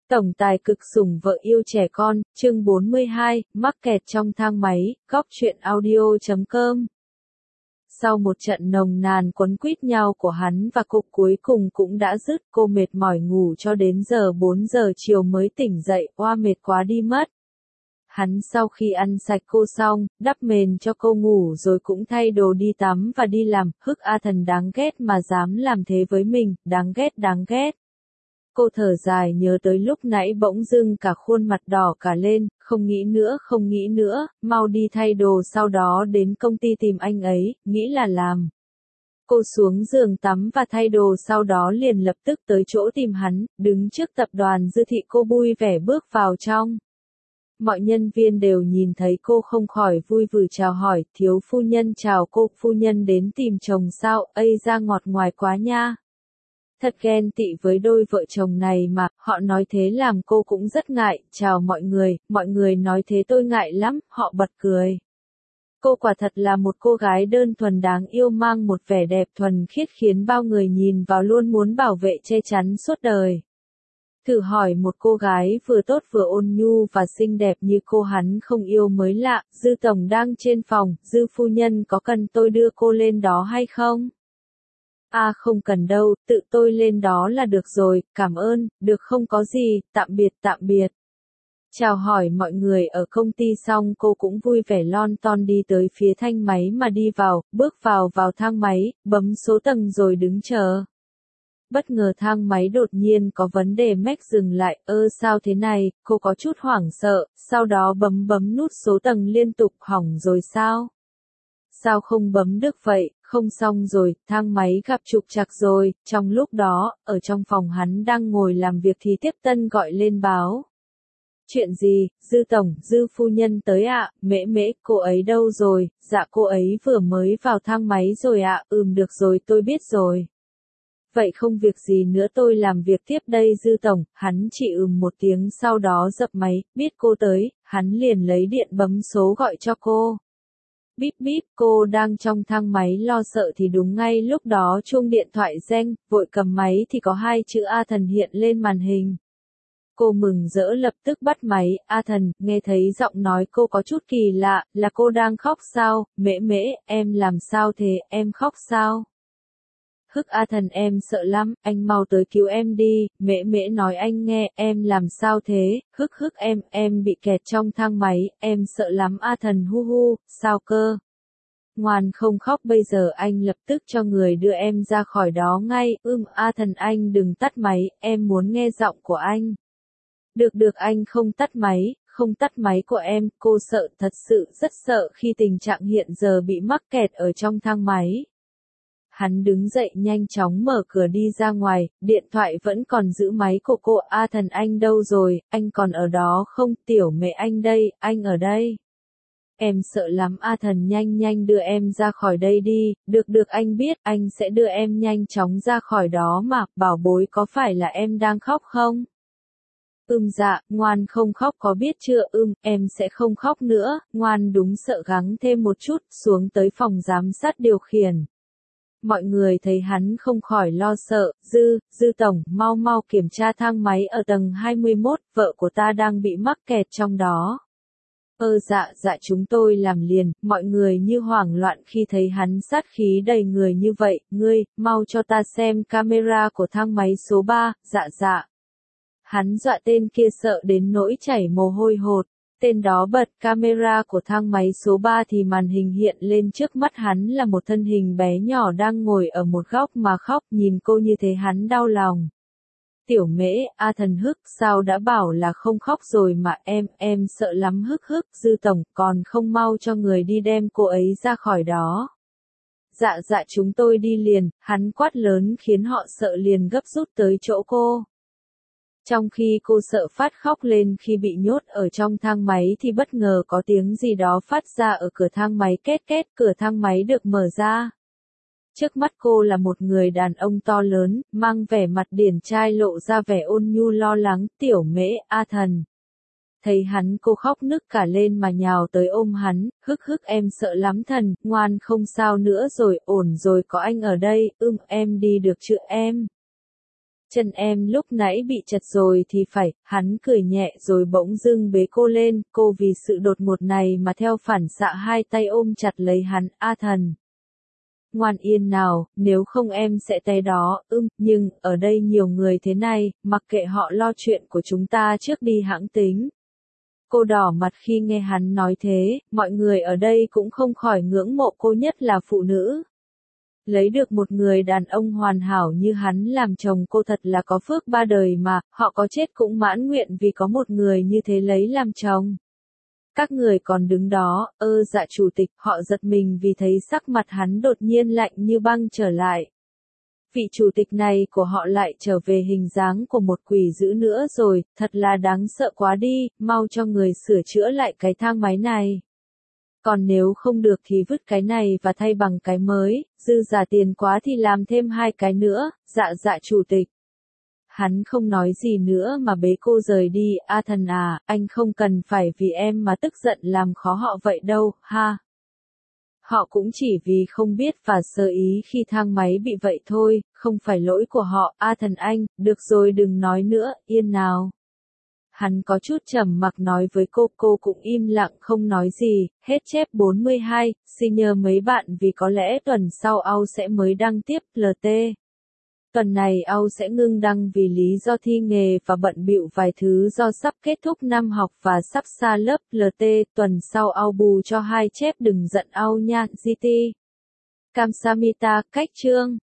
Tổng tài cực sủng vợ yêu trẻ con, chương 42, mắc kẹt trong thang máy, góc truyện audio.com. Sau một trận nồng nàn quấn quýt nhau của hắn và cô cuối cùng cũng đã dứt, cô mệt mỏi ngủ cho đến giờ 4 giờ chiều mới tỉnh dậy, oa mệt quá đi mất. Hắn sau khi ăn sạch cô xong, đắp mền cho cô ngủ rồi cũng thay đồ đi tắm và đi làm, hức A Thần đáng ghét mà dám làm thế với mình, đáng ghét đáng ghét. Cô thở dài nhớ tới lúc nãy bỗng dưng cả khuôn mặt đỏ cả lên, không nghĩ nữa, mau đi thay đồ sau đó đến công ty tìm anh ấy, nghĩ là làm. Cô xuống giường tắm và thay đồ sau đó liền lập tức tới chỗ tìm hắn, đứng trước tập đoàn Dư Thị cô vui vẻ bước vào trong. Mọi nhân viên đều nhìn thấy cô không khỏi vui vừ chào hỏi, thiếu phu nhân chào cô, phu nhân đến tìm chồng sao, ây ra ngọt ngoài quá nha. Thật ghen tị với đôi vợ chồng này mà, họ nói thế làm cô cũng rất ngại, chào mọi người nói thế tôi ngại lắm, họ bật cười. Cô quả thật là một cô gái đơn thuần đáng yêu mang một vẻ đẹp thuần khiết khiến bao người nhìn vào luôn muốn bảo vệ che chắn suốt đời. Thử hỏi một cô gái vừa tốt vừa ôn nhu và xinh đẹp như cô hắn không yêu mới lạ, Dư Tổng đang trên phòng, Dư phu nhân có cần tôi đưa cô lên đó hay không? À không cần đâu, tự tôi lên đó là được rồi, cảm ơn, được không có gì, tạm biệt. Chào hỏi mọi người ở công ty xong cô cũng vui vẻ lon ton đi tới phía thang máy mà đi vào, bước vào thang máy, bấm số tầng rồi đứng chờ. Bất ngờ thang máy đột nhiên có vấn đề mech dừng lại, sao thế này, cô có chút hoảng sợ, sau đó bấm nút số tầng liên tục, hỏng rồi sao? Sao không bấm được vậy, không xong rồi, thang máy gặp trục trặc rồi, trong lúc đó, ở trong phòng hắn đang ngồi làm việc thì tiếp tân gọi lên báo. Chuyện gì, Dư Tổng, Dư phu nhân tới ạ, mễ, cô ấy đâu rồi, dạ cô ấy vừa mới vào thang máy rồi ạ, được rồi tôi biết rồi. Vậy không việc gì nữa tôi làm việc tiếp đây Dư Tổng, hắn chỉ một tiếng sau đó dập máy, biết cô tới, hắn liền lấy điện bấm số gọi cho cô. Bíp, cô đang trong thang máy lo sợ thì đúng ngay lúc đó chuông điện thoại reng, vội cầm máy thì có hai chữ A Thần hiện lên màn hình. Cô mừng rỡ lập tức bắt máy, A Thần, nghe thấy giọng nói cô có chút kỳ lạ, là cô đang khóc sao, mễ, em làm sao thế, em khóc sao? Hức A Thần em sợ lắm, anh mau tới cứu em đi, mễ nói anh nghe, em làm sao thế, hức em bị kẹt trong thang máy, em sợ lắm A Thần hu, sao cơ? Ngoan không khóc bây giờ anh lập tức cho người đưa em ra khỏi đó ngay, A Thần anh đừng tắt máy, em muốn nghe giọng của anh. Được anh không tắt máy của em, cô sợ thật sự rất sợ khi tình trạng hiện giờ bị mắc kẹt ở trong thang máy. Hắn đứng dậy nhanh chóng mở cửa đi ra ngoài, điện thoại vẫn còn giữ máy của cô, A Thần anh đâu rồi, anh còn ở đó không, tiểu mẹ anh đây, anh ở đây. Em sợ lắm A Thần nhanh đưa em ra khỏi đây đi, được anh biết, anh sẽ đưa em nhanh chóng ra khỏi đó mà, bảo bối có phải là em đang khóc không? Dạ, ngoan không khóc có biết chưa, em sẽ không khóc nữa, ngoan đúng sợ gắng thêm một chút, xuống tới phòng giám sát điều khiển. Mọi người thấy hắn không khỏi lo sợ, Dư Tổng, mau kiểm tra thang máy ở tầng 21, vợ của ta đang bị mắc kẹt trong đó. Dạ chúng tôi làm liền, mọi người như hoảng loạn khi thấy hắn sát khí đầy người như vậy, ngươi, mau cho ta xem camera của thang máy số 3, dạ. Hắn dọa tên kia sợ đến nỗi chảy mồ hôi hột. Tên đó bật camera của thang máy số 3 thì màn hình hiện lên trước mắt hắn là một thân hình bé nhỏ đang ngồi ở một góc mà khóc, nhìn cô như thế hắn đau lòng. Tiểu mễ, A Thần hức, sao đã bảo là không khóc rồi mà em sợ lắm hức, Dư Tổng, còn không mau cho người đi đem cô ấy ra khỏi đó. Dạ chúng tôi đi liền, hắn quát lớn khiến họ sợ liền gấp rút tới chỗ cô. Trong khi cô sợ phát khóc lên khi bị nhốt ở trong thang máy thì bất ngờ có tiếng gì đó phát ra ở cửa thang máy, két, cửa thang máy được mở ra. Trước mắt cô là một người đàn ông to lớn, mang vẻ mặt điển trai lộ ra vẻ ôn nhu lo lắng, tiểu mễ, A Thần. Thấy hắn cô khóc nức cả lên mà nhào tới ôm hắn, hức em sợ lắm Thần, ngoan không sao nữa rồi, ổn rồi có anh ở đây, em đi được chưa em? Chân em lúc nãy bị chật rồi thì phải, hắn cười nhẹ rồi bỗng dưng bế cô lên, cô vì sự đột ngột này mà theo phản xạ hai tay ôm chặt lấy hắn, A Thần. Ngoan yên nào, nếu không em sẽ té đó, nhưng, ở đây nhiều người thế này, mặc kệ họ lo chuyện của chúng ta trước đi hẵng tính. Cô đỏ mặt khi nghe hắn nói thế, mọi người ở đây cũng không khỏi ngưỡng mộ cô, nhất là phụ nữ. Lấy được một người đàn ông hoàn hảo như hắn làm chồng cô thật là có phước ba đời mà, họ có chết cũng mãn nguyện vì có một người như thế lấy làm chồng. Các người còn đứng đó, dạ chủ tịch, họ giật mình vì thấy sắc mặt hắn đột nhiên lạnh như băng trở lại. Vị chủ tịch này của họ lại trở về hình dáng của một quỷ dữ nữa rồi, thật là đáng sợ quá đi, mau cho người sửa chữa lại cái thang máy này. Còn nếu không được thì vứt cái này và thay bằng cái mới, dư giả tiền quá thì làm thêm 2 cái nữa, dạ chủ tịch. Hắn không nói gì nữa mà bế cô rời đi, A Thần à, anh không cần phải vì em mà tức giận làm khó họ vậy đâu, ha. Họ cũng chỉ vì không biết và sơ ý khi thang máy bị vậy thôi, không phải lỗi của họ, A Thần anh, được rồi đừng nói nữa, yên nào. Hắn có chút trầm mặc nói với cô cũng im lặng không nói gì, hết chép 42, xin nhờ mấy bạn vì có lẽ tuần sau Âu sẽ mới đăng tiếp, LT. Tuần này Âu sẽ ngưng đăng vì lý do thi nghề và bận bịu vài thứ do sắp kết thúc năm học và sắp xa lớp, LT, tuần sau Âu bù cho 2 chép đừng giận Âu nha, GT. Kamsamita, cách chương.